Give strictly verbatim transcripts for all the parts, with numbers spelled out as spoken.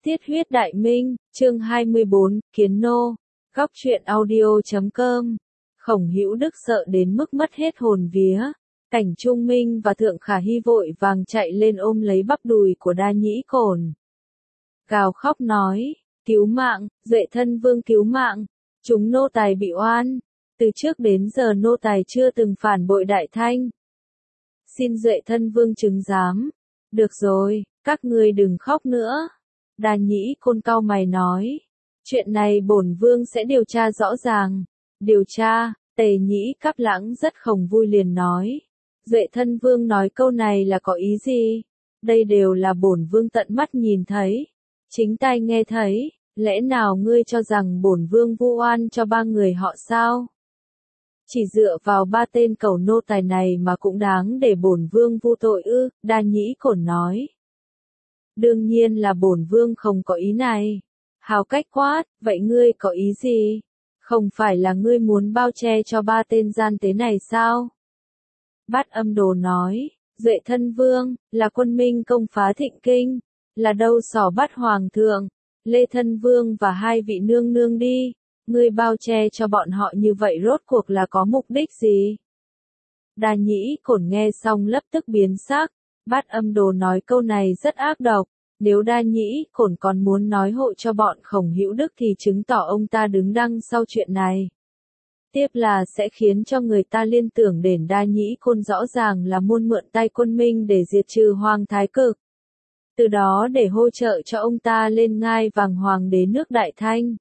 Tiết huyết đại minh, chương hai mươi bốn, Kiến nô. Góc truyện audio chấm com. Khổng Hữu Đức sợ đến mức mất hết hồn vía. Cảnh Trung Minh và Thượng Khả Hy vội vàng chạy lên ôm lấy bắp đùi của Đa Nhĩ Cổn. Gào khóc nói, cứu mạng, Duệ thân vương cứu mạng, chúng nô tài bị oan. Từ trước đến giờ nô tài chưa từng phản bội Đại Thanh. Xin Duệ thân vương chứng giám. Được rồi, các ngươi đừng khóc nữa. Đa Nhĩ Cổn cau mày nói, chuyện này bổn vương sẽ điều tra rõ ràng. Điều tra, Tề Nhĩ Cáp Lãng rất không vui liền nói. Duệ thân vương nói câu này là có ý gì? Đây đều là bổn vương tận mắt nhìn thấy. Chính tai nghe thấy, lẽ nào ngươi cho rằng bổn vương vu oan cho ba người họ sao? Chỉ dựa vào ba tên cẩu nô tài này mà cũng đáng để bổn vương vu tội ư? Đa Nhĩ Cổn nói. Đương nhiên là bổn vương không có ý này. Hào cách quát, vậy ngươi có ý gì? Không phải là ngươi muốn bao che cho ba tên gian tế này sao? Bát Âm Đồ nói, Duệ thân vương, là quân Minh công phá Thịnh Kinh, là đâu xỏ bắt hoàng thượng, Lê thân vương và hai vị nương nương đi, ngươi bao che cho bọn họ như vậy rốt cuộc là có mục đích gì? Đa Nhĩ Cổn nghe xong lập tức biến sắc, Bát Âm Đồ nói câu này rất ác độc, nếu Đa Nhĩ Cổn còn muốn nói hộ cho bọn Khổng Hữu Đức thì chứng tỏ ông ta đứng đằng sau chuyện này. Tiếp là sẽ khiến cho người ta liên tưởng đến Đa Nhĩ Cổn rõ ràng là muốn mượn tay quân Minh để diệt trừ Hoàng Thái Cực. Từ đó để hỗ trợ cho ông ta lên ngai vàng hoàng đế nước Đại Thanh.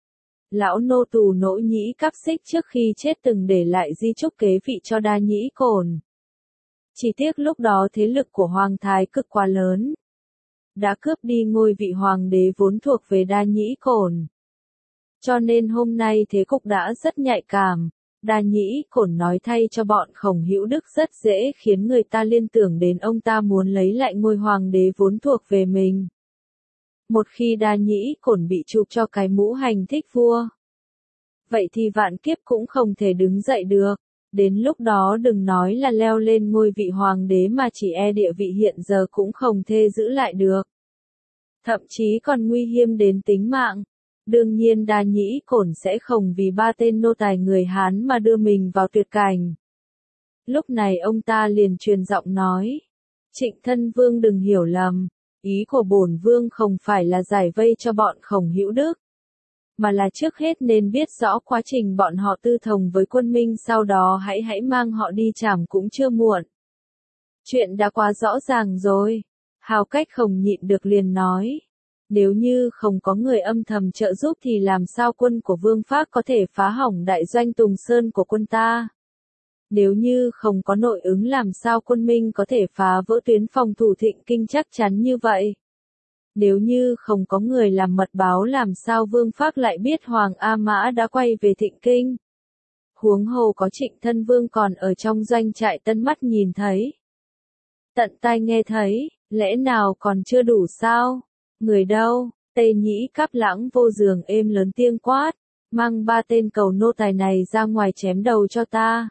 Lão nô tù Nỗ Nhĩ Cáp Xích trước khi chết từng để lại di chúc kế vị cho Đa Nhĩ Cổn. Chỉ tiếc lúc đó thế lực của Hoàng Thái Cực quá lớn, đã cướp đi ngôi vị hoàng đế vốn thuộc về Đa Nhĩ Cổn. Cho nên hôm nay thế cục đã rất nhạy cảm. Đa Nhĩ Cổn nói thay cho bọn Khổng Hữu Đức rất dễ khiến người ta liên tưởng đến ông ta muốn lấy lại ngôi hoàng đế vốn thuộc về mình. Một khi Đa Nhĩ Cổn bị chụp cho cái mũ hành thích vua, vậy thì vạn kiếp cũng không thể đứng dậy được. Đến lúc đó đừng nói là leo lên ngôi vị hoàng đế mà chỉ e địa vị hiện giờ cũng không thể giữ lại được. Thậm chí còn nguy hiểm đến tính mạng. Đương nhiên Đa Nhĩ Cổn sẽ không vì ba tên nô tài người Hán mà đưa mình vào tuyệt cảnh. Lúc này ông ta liền truyền giọng nói, Trịnh thân vương đừng hiểu lầm, ý của bổn vương không phải là giải vây cho bọn Khổng Hữu Đức, mà là trước hết nên biết rõ quá trình bọn họ tư thông với quân Minh, sau đó hãy hãy mang họ đi trảm cũng chưa muộn. Chuyện đã quá rõ ràng rồi. Hào Cách không nhịn được liền nói, nếu như không có người âm thầm trợ giúp thì làm sao quân của Vương Phác có thể phá hỏng đại doanh Tùng Sơn của quân ta? Nếu như không có nội ứng làm sao quân Minh có thể phá vỡ tuyến phòng thủ Thịnh Kinh chắc chắn như vậy? Nếu như không có người làm mật báo làm sao Vương Phác lại biết Hoàng A Mã đã quay về Thịnh Kinh? Huống hồ có Trịnh thân vương còn ở trong doanh trại Tân mắt nhìn thấy, tận tai nghe thấy, lẽ nào còn chưa đủ sao? Người đâu? Tề Nhĩ Cáp Lãng vô giường êm lớn tiếng quát, mang ba tên cầu nô tài này ra ngoài chém đầu cho ta.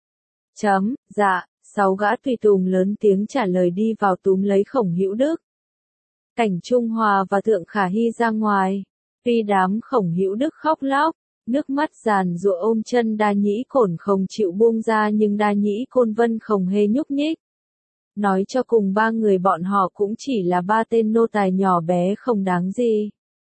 Chấm, dạ, sáu gã tùy tùng lớn tiếng trả lời đi vào túm lấy Khổng Hữu Đức. Cảnh Trung Hòa và Thượng Khả Hy ra ngoài, tuy đám Khổng Hữu Đức khóc lóc, nước mắt giàn giụa ôm chân Đa Nhĩ Cổn không chịu buông ra, nhưng Đa Nhĩ Cổn Vân không hề nhúc nhích. Nói cho cùng ba người bọn họ cũng chỉ là ba tên nô tài nhỏ bé không đáng gì.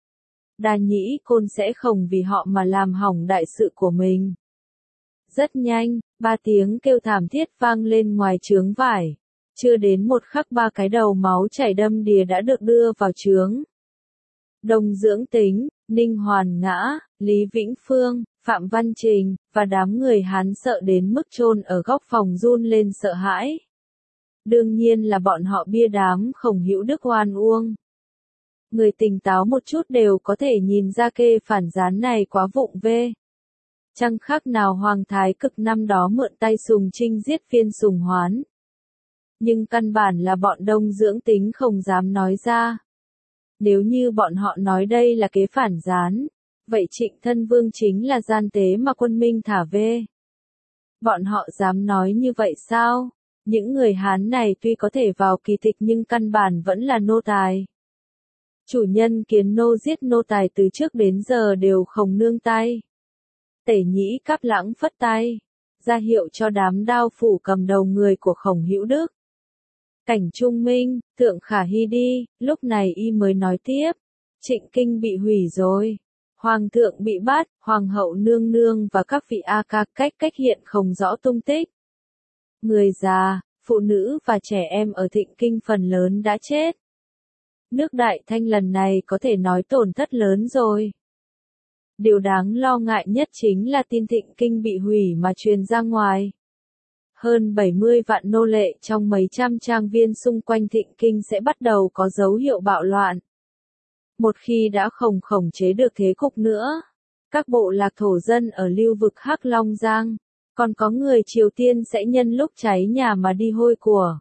Đa Nhĩ Cổn sẽ không vì họ mà làm hỏng đại sự của mình. Rất nhanh, ba tiếng kêu thảm thiết vang lên ngoài trướng vải. Chưa đến một khắc ba cái đầu máu chảy đâm đìa đã được đưa vào trướng. Đông Dưỡng Tính, Ninh Hoàn Ngã, Lý Vĩnh Phương, Phạm Văn Trình, và đám người Hán sợ đến mức chôn ở góc phòng run lên sợ hãi. Đương nhiên là bọn họ bia đám Khổng Hữu Đức oan uông. Người tỉnh táo một chút đều có thể nhìn ra kê phản gián này quá vụng về. Chẳng khác nào Hoàng Thái Cực năm đó mượn tay Sùng Trinh giết Phiên Sùng Hoán. Nhưng căn bản là bọn Đông Dưỡng Tính không dám nói ra. Nếu như bọn họ nói đây là kế phản gián, vậy Trịnh thân vương chính là gian tế mà quân Minh thả về. Bọn họ dám nói như vậy sao? Những người Hán này tuy có thể vào kỳ tịch nhưng căn bản vẫn là nô tài. Chủ nhân Kiến Nô giết nô tài từ trước đến giờ đều không nương tay. Tể Nhĩ Cáp Lãng phất tay, ra hiệu cho đám đao phủ cầm đầu người của Khổng Hữu Đức. Cảnh Trung Minh, Thượng Khả Hy đi, lúc này y mới nói tiếp. Trịnh Kinh bị hủy rồi. Hoàng thượng bị bắt, Hoàng hậu nương nương và các vị A ca cách cách hiện không rõ tung tích. Người già, phụ nữ và trẻ em ở Thịnh Kinh phần lớn đã chết. Nước Đại Thanh lần này có thể nói tổn thất lớn rồi. Điều đáng lo ngại nhất chính là tin Thịnh Kinh bị hủy mà truyền ra ngoài. Hơn bảy mươi vạn nô lệ trong mấy trăm trang viên xung quanh Thịnh Kinh sẽ bắt đầu có dấu hiệu bạo loạn. Một khi đã không khống chế được thế cục nữa, các bộ lạc thổ dân ở lưu vực Hắc Long Giang, còn có người Triều Tiên sẽ nhân lúc cháy nhà mà đi hôi của.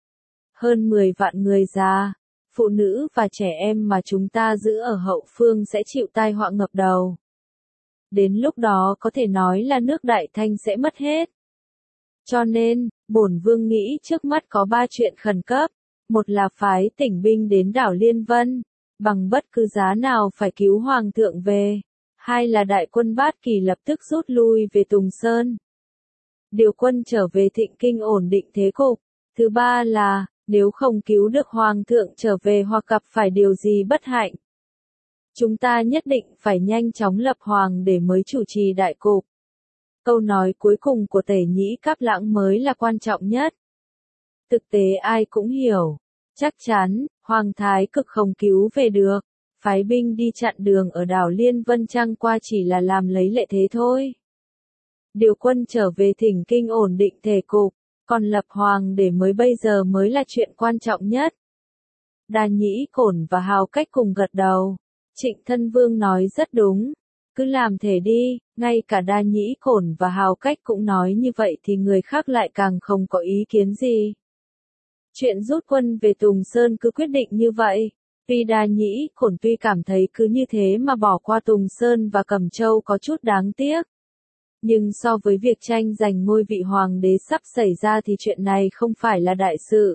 Hơn mười vạn người già, phụ nữ và trẻ em mà chúng ta giữ ở hậu phương sẽ chịu tai họa ngập đầu. Đến lúc đó có thể nói là nước Đại Thanh sẽ mất hết. Cho nên, bổn vương nghĩ trước mắt có ba chuyện khẩn cấp. Một là phái tỉnh binh đến đảo Liên Vân, bằng bất cứ giá nào phải cứu Hoàng thượng về. Hai là đại quân Bát Kỳ lập tức rút lui về Tùng Sơn. Điều quân trở về Thịnh Kinh ổn định thế cục. Thứ ba là, nếu không cứu được Hoàng thượng trở về hoặc gặp phải điều gì bất hạnh, chúng ta nhất định phải nhanh chóng lập Hoàng để mới chủ trì đại cục. Câu nói cuối cùng của Tể Nhĩ Cáp Lãng mới là quan trọng nhất. Thực tế ai cũng hiểu. Chắc chắn, Hoàng Thái Cực không cứu về được. Phái binh đi chặn đường ở đảo Liên Vân chẳng qua chỉ là làm lấy lệ thế thôi. Điều quân trở về Thịnh Kinh ổn định thể cục, còn lập Hoàng để mới bây giờ mới là chuyện quan trọng nhất. Đa Nhĩ Cổn và Hào Cách cùng gật đầu. Trịnh Thân Vương nói rất đúng. Cứ làm thể đi, ngay cả Đa Nhĩ Cổn và Hào Cách cũng nói như vậy thì người khác lại càng không có ý kiến gì. Chuyện rút quân về Tùng Sơn cứ quyết định như vậy. Tuy Đa Nhĩ Cổn tuy cảm thấy cứ như thế mà bỏ qua Tùng Sơn và Cẩm Châu có chút đáng tiếc. Nhưng so với việc tranh giành ngôi vị hoàng đế sắp xảy ra thì chuyện này không phải là đại sự.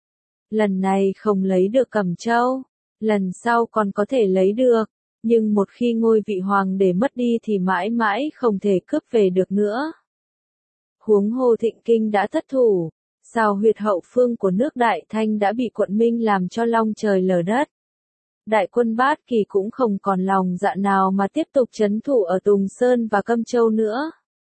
Lần này không lấy được Cẩm Châu, lần sau còn có thể lấy được. Nhưng một khi ngôi vị hoàng đế mất đi thì mãi mãi không thể cướp về được nữa. Huống hồ Thịnh Kinh đã thất thủ, sao huyệt hậu phương của nước Đại Thanh đã bị quận Minh làm cho long trời lở đất. Đại quân Bát Kỳ cũng không còn lòng dạ nào mà tiếp tục trấn thủ ở Tùng Sơn và Câm Châu nữa.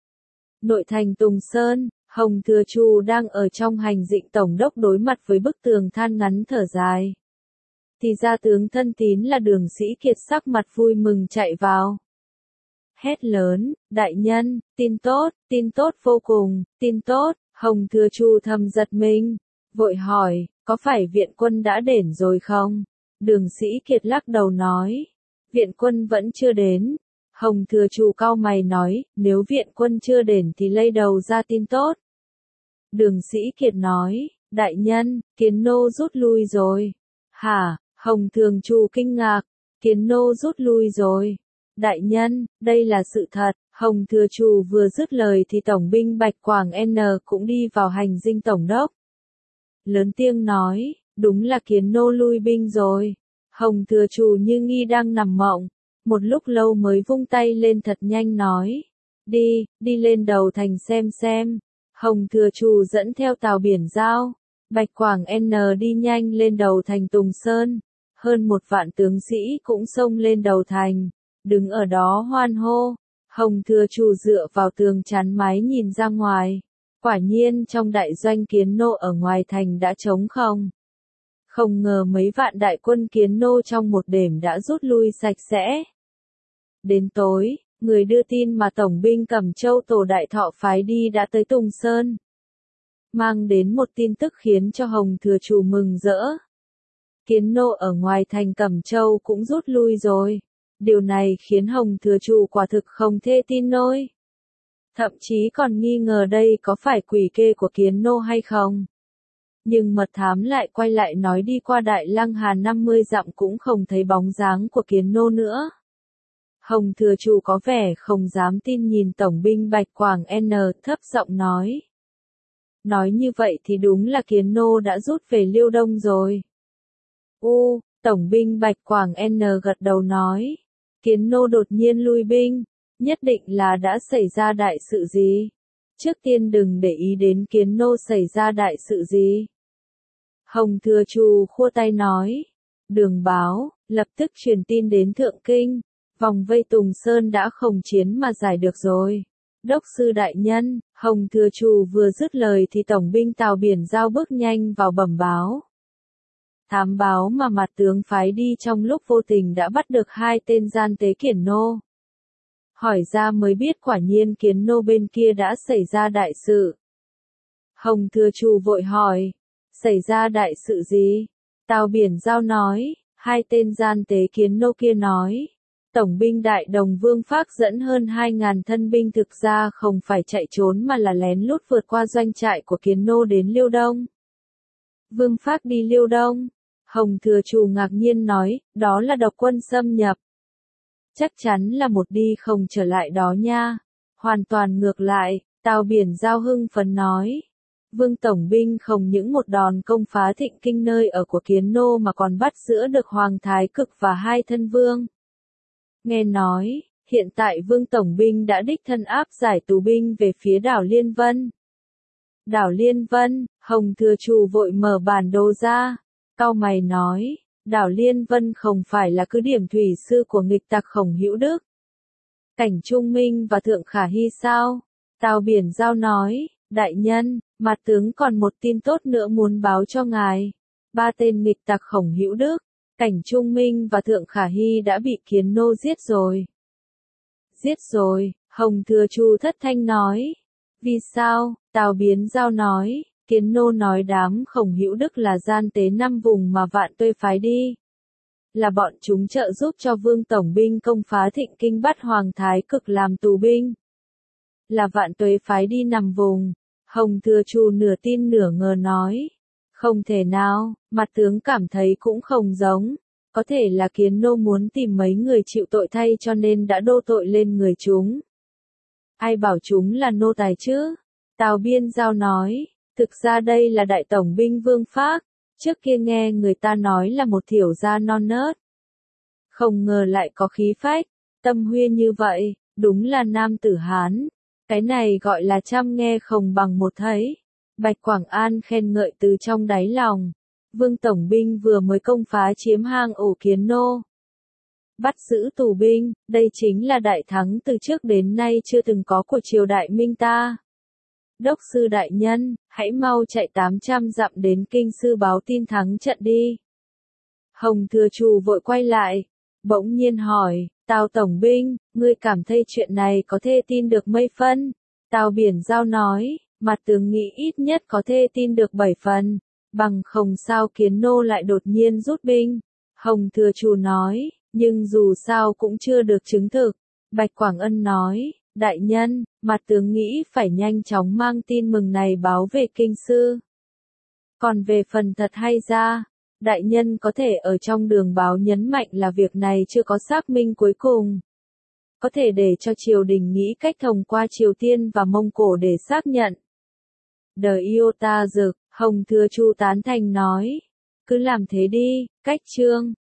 Nội thành Tùng Sơn, Hồng Thừa Trù đang ở trong hành dịnh tổng đốc đối mặt với bức tường than ngắn thở dài. Thì ra tướng thân tín là Đường Sĩ Kiệt sắc mặt vui mừng chạy vào. Hét lớn, đại nhân, tin tốt, tin tốt vô cùng, tin tốt. Hồng Thừa Trù thầm giật mình, vội hỏi, có phải viện quân đã đến rồi không? Đường Sĩ Kiệt lắc đầu nói, viện quân vẫn chưa đến. Hồng Thừa Trù cau mày nói, nếu viện quân chưa đến thì lay đầu ra tin tốt. Đường Sĩ Kiệt nói, đại nhân, Kiến Nô rút lui rồi. Hả? Hồng Thường Trù kinh ngạc, Kiến Nô rút lui rồi. Đại nhân, đây là sự thật. Hồng Thừa Trù vừa dứt lời thì tổng binh Bạch Quảng N cũng đi vào hành dinh tổng đốc. Lớn tiếng nói, đúng là Kiến Nô lui binh rồi. Hồng Thừa Trù như nghi đang nằm mộng, một lúc lâu mới vung tay lên thật nhanh nói, đi, đi lên đầu thành xem xem. Hồng Thừa Trù dẫn theo tàu biển giao, Bạch Quảng N đi nhanh lên đầu thành Tùng Sơn, hơn một vạn tướng sĩ cũng xông lên đầu thành, đứng ở đó hoan hô. Hồng Thừa Trù dựa vào tường chắn mái nhìn ra ngoài, quả nhiên trong đại doanh Kiến Nô ở ngoài thành đã trống không. Không ngờ mấy vạn đại quân Kiến Nô trong một đêm đã rút lui sạch sẽ. Đến tối, người đưa tin mà tổng binh Cẩm Châu Tổ Đại Thọ phái đi đã tới Tùng Sơn, mang đến một tin tức khiến cho Hồng Thừa Trù mừng rỡ. Kiến Nô ở ngoài thành Cẩm Châu cũng rút lui rồi. Điều này khiến Hồng Thừa Trù quả thực không thể tin nổi. Thậm chí còn nghi ngờ đây có phải quỷ kê của Kiến Nô hay không. Nhưng mật thám lại quay lại nói đi qua Đại Lăng Hà năm mươi dặm cũng không thấy bóng dáng của Kiến Nô nữa. Hồng Thừa Trù có vẻ không dám tin nhìn tổng binh Bạch Quảng N thấp giọng nói. Nói như vậy thì đúng là Kiến Nô đã rút về Liêu Đông rồi. U, Tổng binh Bạch Quảng N gật đầu nói. Kiến Nô đột nhiên lui binh, nhất định là đã xảy ra đại sự gì. Trước tiên đừng để ý đến Kiến Nô xảy ra đại sự gì. Hồng Thừa Trù khua tay nói. Đường báo, lập tức truyền tin đến Thượng Kinh. Vòng vây Tùng Sơn đã không chiến mà giải được rồi. Đốc sư đại nhân, Hồng Thừa Trù vừa dứt lời thì tổng binh Tào Biển Giao bước nhanh vào bẩm báo. Thám báo mà mặt tướng phái đi trong lúc vô tình đã bắt được hai tên gian tế Kiển Nô. Hỏi ra mới biết quả nhiên Kiến Nô bên kia đã xảy ra đại sự. Hồng Thừa Trù vội hỏi, xảy ra đại sự gì? Tào Biển Giao nói, hai tên gian tế Kiến Nô kia nói. Tổng binh Đại Đồng Vương Phác dẫn hơn hai ngàn thân binh thực ra không phải chạy trốn mà là lén lút vượt qua doanh trại của Kiến Nô đến Liêu Đông. Vương Phác đi Liêu Đông. Hồng Thừa Trù ngạc nhiên nói, đó là độc quân xâm nhập. Chắc chắn là một đi không trở lại đó nha. Hoàn toàn ngược lại, Tào Biển Giao hưng phấn nói. Vương Tổng binh không những một đòn công phá Thịnh Kinh nơi ở của Kiến Nô mà còn bắt giữ được Hoàng Thái Cực và hai thân vương. Nghe nói, hiện tại Vương Tổng binh đã đích thân áp giải tù binh về phía đảo Liên Vân. Đảo Liên Vân, Hồng Thừa Trù vội mở bản đồ ra. Cau mày nói, đảo Liên Vân không phải là cứ điểm thủy sư của nghịch tặc Khổng Hữu Đức. Cảnh Trung Minh và Thượng Khả Hy sao? Tào Biển Giao nói, đại nhân, mặt tướng còn một tin tốt nữa muốn báo cho ngài. Ba tên nghịch tặc Khổng Hữu Đức, Cảnh Trung Minh và Thượng Khả Hy đã bị Kiến Nô giết rồi. Giết rồi, Hồng Thừa Trù thất thanh nói. Vì sao? Tào Biến Giao nói. Kiến Nô nói đám Khổng Hữu Đức là gian tế năm vùng mà Vạn Tuê phái đi. Là bọn chúng trợ giúp cho Vương Tổng binh công phá Thịnh Kinh bắt Hoàng Thái Cực làm tù binh. Là Vạn Tuê phái đi nằm vùng. Hồng Thừa Trù nửa tin nửa ngờ nói. Không thể nào, mặt tướng cảm thấy cũng không giống. Có thể là Kiến Nô muốn tìm mấy người chịu tội thay cho nên đã đô tội lên người chúng. Ai bảo chúng là nô tài chứ? Tào Biên Giao nói. Thực ra đây là đại tổng binh Vương Phác, trước kia nghe người ta nói là một thiểu gia non nớt. Không ngờ lại có khí phách, tâm huyên như vậy, đúng là nam tử Hán. Cái này gọi là trăm nghe không bằng một thấy. Bạch Quảng An khen ngợi từ trong đáy lòng. Vương Tổng binh vừa mới công phá chiếm hang ổ Kiến Nô. Bắt giữ tù binh, đây chính là đại thắng từ trước đến nay chưa từng có của triều đại Minh ta. Đốc sư đại nhân, hãy mau chạy tám trăm dặm đến kinh sư báo tin thắng trận đi. Hồng Thừa Trù vội quay lại, bỗng nhiên hỏi, Tào Tổng binh, ngươi cảm thấy chuyện này có thể tin được mấy phân? Tào Biển Giao nói, mặt tướng nghĩ ít nhất có thể tin được bảy phần, bằng không sao Kiến Nô lại đột nhiên rút binh. Hồng Thừa Trù nói, nhưng dù sao cũng chưa được chứng thực. Bạch Quảng Ân nói, đại nhân, mặt tướng nghĩ phải nhanh chóng mang tin mừng này báo về kinh sư. Còn về phần thật hay ra, đại nhân có thể ở trong đường báo nhấn mạnh là việc này chưa có xác minh cuối cùng. Có thể để cho triều đình nghĩ cách thông qua Triều Tiên và Mông Cổ để xác nhận. Đờ Iota Dực, Hồng Thừa Trù tán thành nói. Cứ làm thế đi, cách chương.